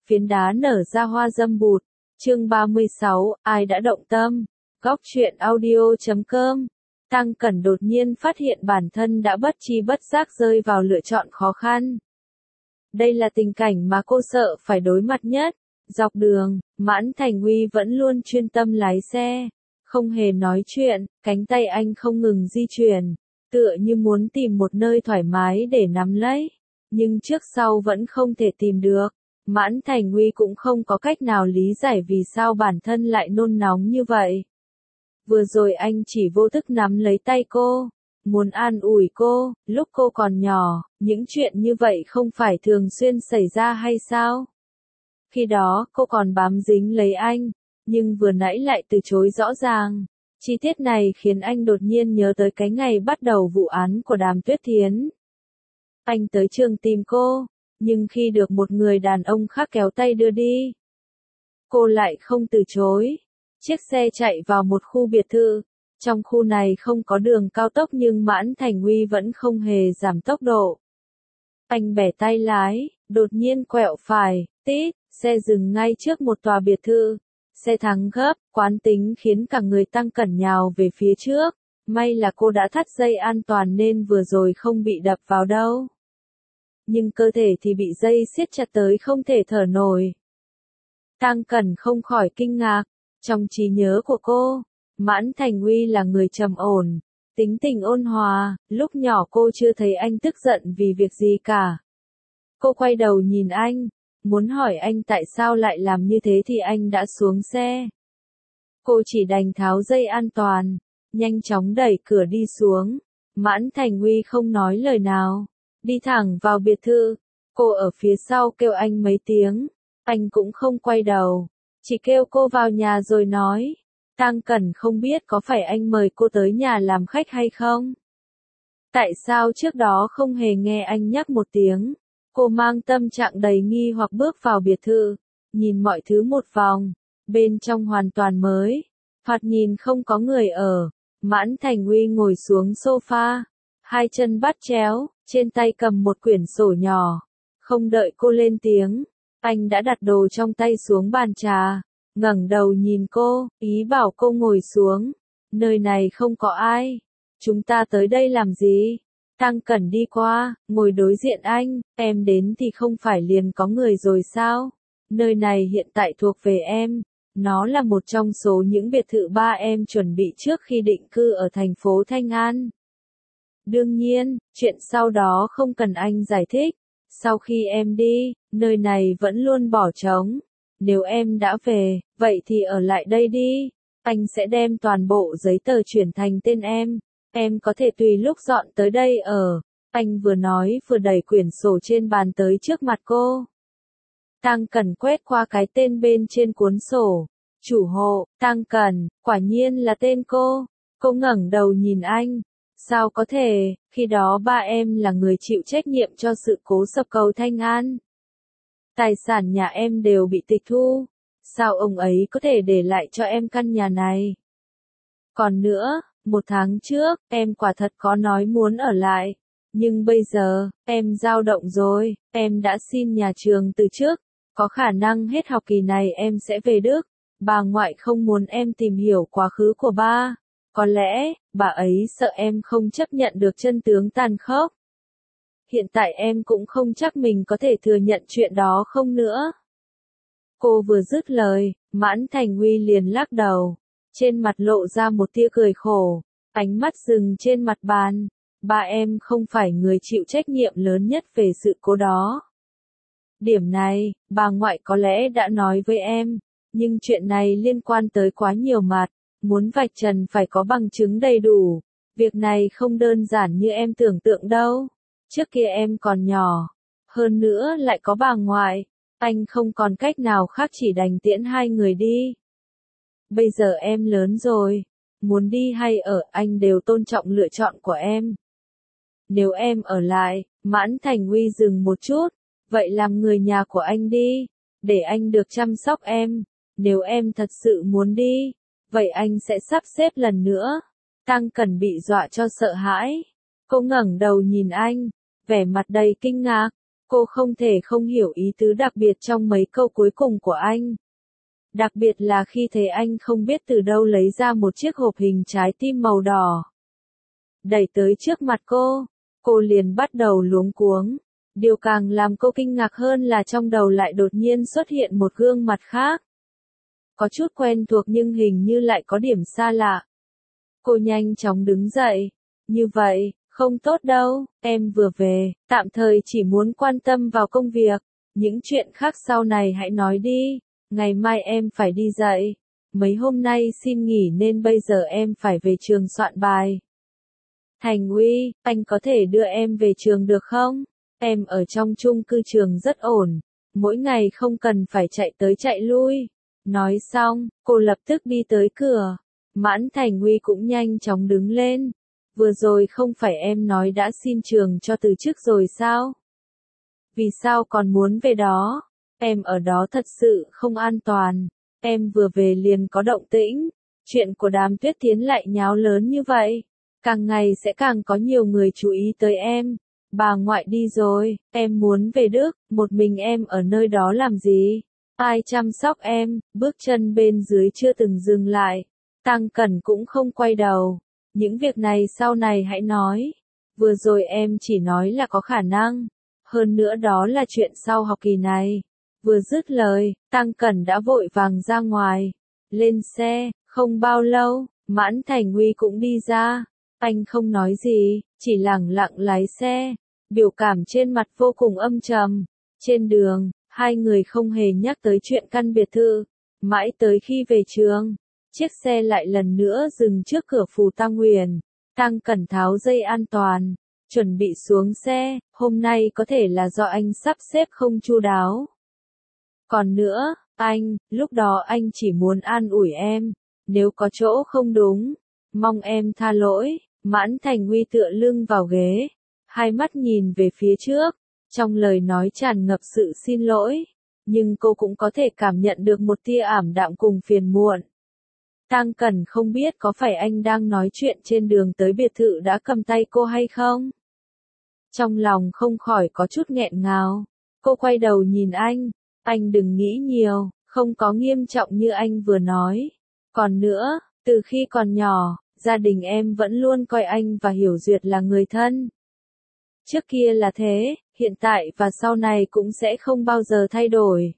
phiến đá nở ra hoa dâm bụt. Chương 36, ai đã động tâm? Góc truyện audio.com. Tăng Cẩn đột nhiên phát hiện bản thân đã bất tri bất giác rơi vào lựa chọn khó khăn. Đây là tình cảnh mà cô sợ phải đối mặt nhất. Dọc đường, Mãn Thành Uy vẫn luôn chuyên tâm lái xe, không hề nói chuyện, cánh tay anh không ngừng di chuyển, tựa như muốn tìm một nơi thoải mái để nắm lấy, nhưng trước sau vẫn không thể tìm được. Mãn Thành Uy cũng không có cách nào lý giải vì sao bản thân lại nôn nóng như vậy. Vừa rồi anh chỉ vô thức nắm lấy tay cô, muốn an ủi cô, lúc cô còn nhỏ, những chuyện như vậy không phải thường xuyên xảy ra hay sao? Khi đó, cô còn bám dính lấy anh, nhưng vừa nãy lại từ chối rõ ràng. Chi tiết này khiến anh đột nhiên nhớ tới cái ngày bắt đầu vụ án của Đàm Tuyết Thiến. Anh tới trường tìm cô, nhưng khi được một người đàn ông khác kéo tay đưa đi, cô lại không từ chối. Chiếc xe chạy vào một khu biệt thự. Trong khu này không có đường cao tốc nhưng Mãn Thành Uy vẫn không hề giảm tốc độ. Anh bẻ tay lái, đột nhiên quẹo phải, tít, xe dừng ngay trước một tòa biệt thự. Xe thắng gấp, quán tính khiến cả người Tăng Cẩn nhào về phía trước. May là cô đã thắt dây an toàn nên vừa rồi không bị đập vào đâu. Nhưng cơ thể thì bị dây siết chặt tới không thể thở nổi. Tăng Cẩn không khỏi kinh ngạc. Trong trí nhớ của cô, Mãn Thành Uy là người trầm ổn, tính tình ôn hòa, lúc nhỏ cô chưa thấy anh tức giận vì việc gì cả. Cô quay đầu nhìn anh, muốn hỏi anh tại sao lại làm như thế thì anh đã xuống xe. Cô chỉ đành tháo dây an toàn, nhanh chóng đẩy cửa đi xuống. Mãn Thành Uy không nói lời nào, đi thẳng vào biệt thự. Cô ở phía sau kêu anh mấy tiếng, anh cũng không quay đầu, chỉ kêu cô vào nhà rồi nói. Tăng Cẩn không biết có phải anh mời cô tới nhà làm khách hay không? Tại sao trước đó không hề nghe anh nhắc một tiếng? Cô mang tâm trạng đầy nghi hoặc bước vào biệt thự, nhìn mọi thứ một vòng, bên trong hoàn toàn mới, thoạt nhìn không có người ở. Mãn Thành Uy ngồi xuống sofa, hai chân bắt chéo, trên tay cầm một quyển sổ nhỏ. Không đợi cô lên tiếng, anh đã đặt đồ trong tay xuống bàn trà, ngẩng đầu nhìn cô, ý bảo cô ngồi xuống. Nơi này không có ai. Chúng ta tới đây làm gì? Tăng Cẩn đi qua, ngồi đối diện anh, em đến thì không phải liền có người rồi sao? Nơi này hiện tại thuộc về em. Nó là một trong số những biệt thự ba em chuẩn bị trước khi định cư ở thành phố Thanh An. Đương nhiên, chuyện sau đó không cần anh giải thích. Sau khi em đi, nơi này vẫn luôn bỏ trống. Nếu em đã về, vậy thì ở lại đây đi. Anh sẽ đem toàn bộ giấy tờ chuyển thành tên em. Em có thể tùy lúc dọn tới đây ở. Anh vừa nói vừa đẩy quyển sổ trên bàn tới trước mặt cô. Tăng Cẩn quét qua cái tên bên trên cuốn sổ. Chủ hộ, Tăng Cẩn, quả nhiên là tên cô. Cô ngẩng đầu nhìn anh. Sao có thể, khi đó ba em là người chịu trách nhiệm cho sự cố sập cầu Thanh An. Tài sản nhà em đều bị tịch thu. Sao ông ấy có thể để lại cho em căn nhà này? Còn nữa, 1 tháng trước, em quả thật có nói muốn ở lại. Nhưng bây giờ, em dao động rồi, em đã xin nhà trường từ trước. Có khả năng hết học kỳ này em sẽ về Đức. Bà ngoại không muốn em tìm hiểu quá khứ của ba. Có lẽ, bà ấy sợ em không chấp nhận được chân tướng tàn khốc. Hiện tại em cũng không chắc mình có thể thừa nhận chuyện đó không nữa. Cô vừa dứt lời, Mãn Thành Uy liền lắc đầu. Trên mặt lộ ra một tia cười khổ, ánh mắt dừng trên mặt bàn. Ba em không phải người chịu trách nhiệm lớn nhất về sự cố đó. Điểm này, bà ngoại có lẽ đã nói với em, nhưng chuyện này liên quan tới quá nhiều mặt, muốn vạch trần phải có bằng chứng đầy đủ. Việc này không đơn giản như em tưởng tượng đâu. Trước kia em còn nhỏ, hơn nữa lại có bà ngoại, anh không còn cách nào khác chỉ đành tiễn hai người đi. Bây giờ em lớn rồi, muốn đi hay ở anh đều tôn trọng lựa chọn của em. Nếu em ở lại, Mãn Thành Uy dừng một chút, vậy làm người nhà của anh đi, để anh được chăm sóc em. Nếu em thật sự muốn đi, vậy anh sẽ sắp xếp lần nữa. Tăng Cẩn bị dọa cho sợ hãi. Cô ngẩng đầu nhìn anh, vẻ mặt đầy kinh ngạc. Cô không thể không hiểu ý tứ đặc biệt trong mấy câu cuối cùng của anh. Đặc biệt là khi thấy anh không biết từ đâu lấy ra một chiếc hộp hình trái tim màu đỏ. Đẩy tới trước mặt cô liền bắt đầu luống cuống. Điều càng làm cô kinh ngạc hơn là trong đầu lại đột nhiên xuất hiện một gương mặt khác. Có chút quen thuộc nhưng hình như lại có điểm xa lạ. Cô nhanh chóng đứng dậy. Như vậy, không tốt đâu, em vừa về, tạm thời chỉ muốn quan tâm vào công việc. Những chuyện khác sau này hãy nói đi, ngày mai em phải đi dạy. Mấy hôm nay xin nghỉ nên bây giờ em phải về trường soạn bài. Thành Uy, anh có thể đưa em về trường được không? Em ở trong chung cư trường rất ổn, mỗi ngày không cần phải chạy tới chạy lui. Nói xong, cô lập tức đi tới cửa. Mãn Thành Uy cũng nhanh chóng đứng lên. Vừa rồi không phải em nói đã xin trường cho từ chức rồi sao? Vì sao còn muốn về đó? Em ở đó thật sự không an toàn. Em vừa về liền có động tĩnh. Chuyện của Đàm Tuyết Tiến lại nháo lớn như vậy. Càng ngày sẽ càng có nhiều người chú ý tới em. Bà ngoại đi rồi, em muốn về Đức, một mình em ở nơi đó làm gì? Ai chăm sóc em? Bước chân bên dưới chưa từng dừng lại. Tăng Cẩn cũng không quay đầu. Những việc này sau này hãy nói. Vừa rồi em chỉ nói là có khả năng. Hơn nữa đó là chuyện sau học kỳ này. Vừa dứt lời, Tăng Cẩn đã vội vàng ra ngoài. Lên xe, không bao lâu, Mãn Thành Uy cũng đi ra. Anh không nói gì, chỉ lẳng lặng lái xe. Biểu cảm trên mặt vô cùng âm trầm. Trên đường, hai người không hề nhắc tới chuyện căn biệt thự. Mãi tới khi về trường, chiếc xe lại lần nữa dừng trước cửa Phù Tăng Huyền. Tăng Cẩn tháo dây an toàn, chuẩn bị xuống xe. Hôm nay có thể là do anh sắp xếp không chu đáo. Còn nữa, lúc đó anh chỉ muốn an ủi em. Nếu có chỗ không đúng, mong em tha lỗi. Mãn Thành Uy tựa lưng vào ghế, hai mắt nhìn về phía trước, trong lời nói tràn ngập sự xin lỗi, nhưng cô cũng có thể cảm nhận được một tia ảm đạm cùng phiền muộn. Tăng Cẩn không biết có phải anh đang nói chuyện trên đường tới biệt thự đã cầm tay cô hay không? Trong lòng không khỏi có chút nghẹn ngào. Cô quay đầu nhìn anh đừng nghĩ nhiều, không có nghiêm trọng như anh vừa nói. Còn nữa, từ khi còn nhỏ, gia đình em vẫn luôn coi anh và Hiểu Duyệt là người thân. Trước kia là thế, hiện tại và sau này cũng sẽ không bao giờ thay đổi.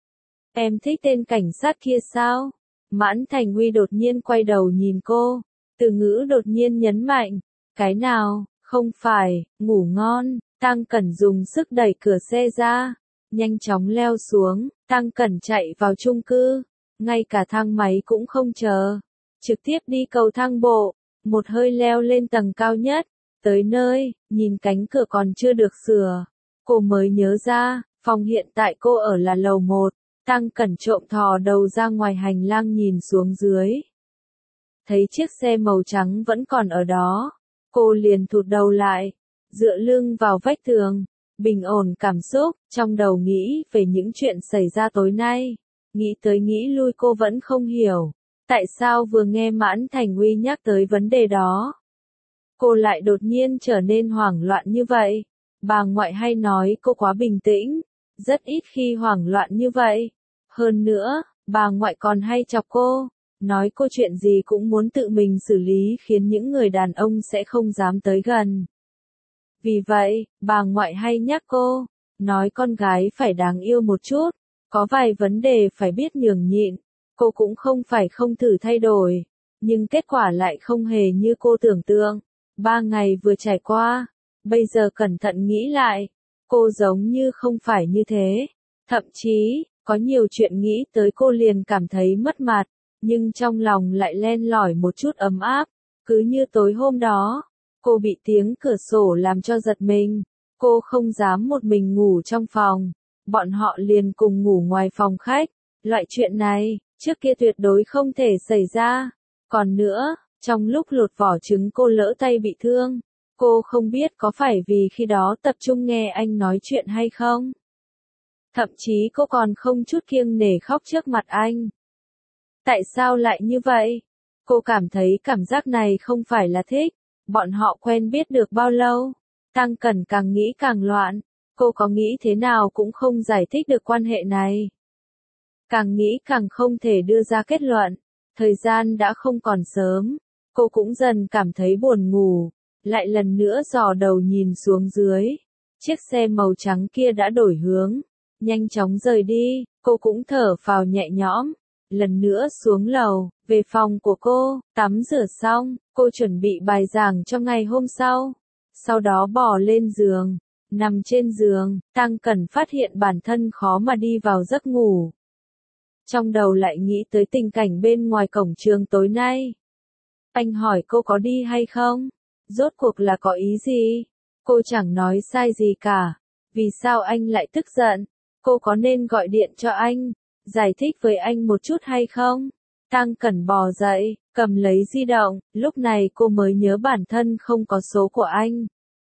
Em thích tên cảnh sát kia sao? Mãn Thành Uy đột nhiên quay đầu nhìn cô, từ ngữ đột nhiên nhấn mạnh. Cái nào? Không phải, ngủ ngon. Tăng Cẩn dùng sức đẩy cửa xe ra, nhanh chóng leo xuống. Tăng Cẩn chạy vào chung cư, ngay cả thang máy cũng không chờ, trực tiếp đi cầu thang bộ, một hơi leo lên tầng cao nhất. Tới nơi, nhìn cánh cửa còn chưa được sửa, cô mới nhớ ra, phòng hiện tại cô ở là lầu 1. Tăng Cẩn trộm thò đầu ra ngoài hành lang nhìn xuống dưới. Thấy chiếc xe màu trắng vẫn còn ở đó, cô liền thụt đầu lại, dựa lưng vào vách tường, bình ổn cảm xúc, trong đầu nghĩ về những chuyện xảy ra tối nay. Nghĩ tới nghĩ lui cô vẫn không hiểu, tại sao vừa nghe Mãn Thành Uy nhắc tới vấn đề đó, cô lại đột nhiên trở nên hoảng loạn như vậy. Bà ngoại hay nói cô quá bình tĩnh, rất ít khi hoảng loạn như vậy. Hơn nữa, bà ngoại còn hay chọc cô, nói cô chuyện gì cũng muốn tự mình xử lý khiến những người đàn ông sẽ không dám tới gần. Vì vậy, bà ngoại hay nhắc cô, nói con gái phải đáng yêu một chút, có vài vấn đề phải biết nhường nhịn. Cô cũng không phải không thử thay đổi, nhưng kết quả lại không hề như cô tưởng tượng. 3 ngày vừa trải qua, bây giờ cẩn thận nghĩ lại, cô giống như không phải như thế. Thậm chí, có nhiều chuyện nghĩ tới cô liền cảm thấy mất mặt, nhưng trong lòng lại len lỏi một chút ấm áp. Cứ như tối hôm đó, cô bị tiếng cửa sổ làm cho giật mình. Cô không dám một mình ngủ trong phòng, bọn họ liền cùng ngủ ngoài phòng khách. Loại chuyện này, trước kia tuyệt đối không thể xảy ra. Còn nữa, trong lúc lột vỏ trứng cô lỡ tay bị thương. Cô không biết có phải vì khi đó tập trung nghe anh nói chuyện hay không. Thậm chí cô còn không chút kiêng nể khóc trước mặt anh. Tại sao lại như vậy? Cô cảm thấy cảm giác này không phải là thích. Bọn họ quen biết được bao lâu? Tăng Cẩn càng nghĩ càng loạn. Cô có nghĩ thế nào cũng không giải thích được quan hệ này. Càng nghĩ càng không thể đưa ra kết luận. Thời gian đã không còn sớm. Cô cũng dần cảm thấy buồn ngủ. Lại lần nữa dò đầu nhìn xuống dưới. Chiếc xe màu trắng kia đã đổi hướng. Nhanh chóng rời đi. Cô cũng thở phào nhẹ nhõm. Lần nữa xuống lầu, về phòng của cô, tắm rửa xong, cô chuẩn bị bài giảng cho ngày hôm sau. Sau đó bò lên giường, nằm trên giường, Tăng Cẩn phát hiện bản thân khó mà đi vào giấc ngủ. Trong đầu lại nghĩ tới tình cảnh bên ngoài cổng trường tối nay. Anh hỏi cô có đi hay không? Rốt cuộc là có ý gì? Cô chẳng nói sai gì cả. Vì sao anh lại tức giận? Cô có nên gọi điện cho anh? Giải thích với anh một chút hay không? Tăng Cẩn bò dậy, cầm lấy di động, lúc này cô mới nhớ bản thân không có số của anh.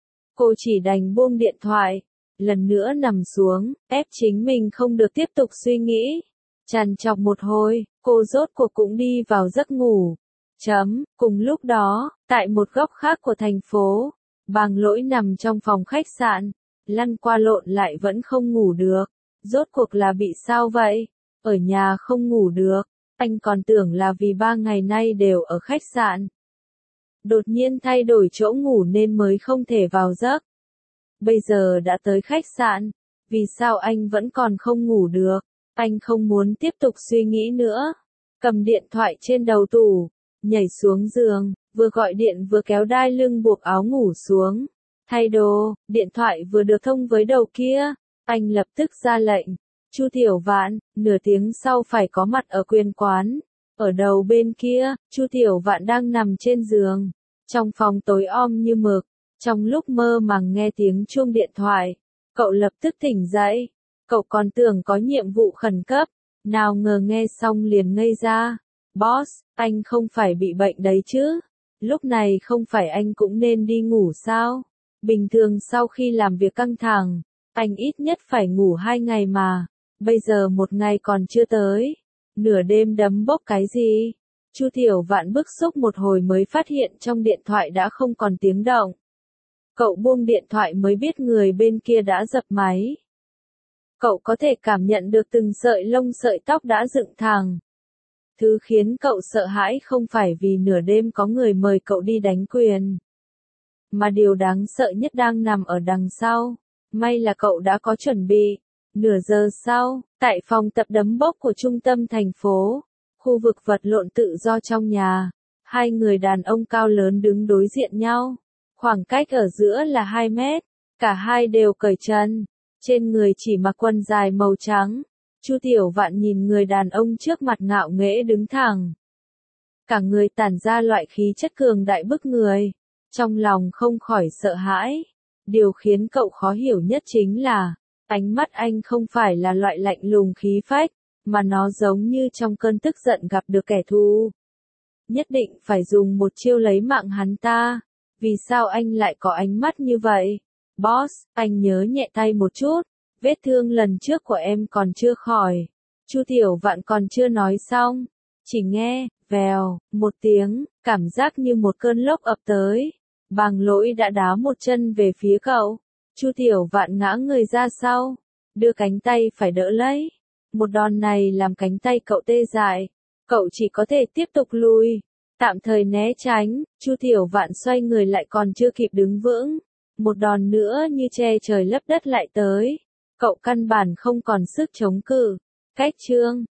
Cô chỉ đành buông điện thoại, lần nữa nằm xuống, ép chính mình không được tiếp tục suy nghĩ. Trằn trọc một hồi, cô rốt cuộc cũng đi vào giấc ngủ. Cùng lúc đó, tại một góc khác của thành phố, Bàng Lỗi nằm trong phòng khách sạn, lăn qua lộn lại vẫn không ngủ được. Rốt cuộc là bị sao vậy? Ở nhà không ngủ được, anh còn tưởng là vì 3 ngày nay đều ở khách sạn. Đột nhiên thay đổi chỗ ngủ nên mới không thể vào giấc. Bây giờ đã tới khách sạn, vì sao anh vẫn còn không ngủ được? Anh không muốn tiếp tục suy nghĩ nữa. Cầm điện thoại trên đầu tủ, nhảy xuống giường, vừa gọi điện vừa kéo đai lưng buộc áo ngủ xuống. Thay đồ, điện thoại vừa được thông với đầu kia, anh lập tức ra lệnh. Chu Tiểu Vạn, nửa tiếng sau phải có mặt ở quyền quán. Ở đầu bên kia, Chu Tiểu Vạn đang nằm trên giường. Trong phòng tối om như mực, trong lúc mơ màng nghe tiếng chuông điện thoại, cậu lập tức tỉnh dậy. Cậu còn tưởng có nhiệm vụ khẩn cấp, nào ngờ nghe xong liền ngây ra. Boss, anh không phải bị bệnh đấy chứ? Lúc này không phải anh cũng nên đi ngủ sao? Bình thường sau khi làm việc căng thẳng, anh ít nhất phải ngủ 2 ngày mà. Bây giờ 1 ngày còn chưa tới. Nửa đêm đấm bốc cái gì? Chu Tiểu Vạn bức xúc một hồi mới phát hiện trong điện thoại đã không còn tiếng động. Cậu buông điện thoại mới biết người bên kia đã dập máy. Cậu có thể cảm nhận được từng sợi lông sợi tóc đã dựng thẳng. Thứ khiến cậu sợ hãi không phải vì nửa đêm có người mời cậu đi đánh quyền, mà điều đáng sợ nhất đang nằm ở đằng sau. May là cậu đã có chuẩn bị. Nửa giờ sau, tại phòng tập đấm bốc của trung tâm thành phố, khu vực vật lộn tự do trong nhà, 2 người đàn ông cao lớn đứng đối diện nhau. Khoảng cách ở giữa là 2 mét, cả hai đều cởi chân, trên người chỉ mặc quần dài màu trắng. Chu Tiểu Vạn nhìn người đàn ông trước mặt ngạo nghễ đứng thẳng. Cả người tản ra loại khí chất cường đại bức người, trong lòng không khỏi sợ hãi. Điều khiến cậu khó hiểu nhất chính là, ánh mắt anh không phải là loại lạnh lùng khí phách, mà nó giống như trong cơn tức giận gặp được kẻ thù. Nhất định phải dùng một chiêu lấy mạng hắn ta. Vì sao anh lại có ánh mắt như vậy? Boss, anh nhớ nhẹ tay một chút. Vết thương lần trước của em còn chưa khỏi. Chu Tiểu Vạn còn chưa nói xong. Chỉ nghe, vèo, một tiếng, cảm giác như một cơn lốc ập tới. Bàng Lỗi đã đá một chân về phía cậu. Chu Tiểu Vạn ngã người ra sau, đưa cánh tay phải đỡ lấy. Một đòn này làm cánh tay cậu tê dại. Cậu chỉ có thể tiếp tục lùi, tạm thời né tránh. Chu Tiểu Vạn xoay người lại còn chưa kịp đứng vững. Một đòn nữa như che trời lấp đất lại tới. Cậu căn bản không còn sức chống cự. Cách chương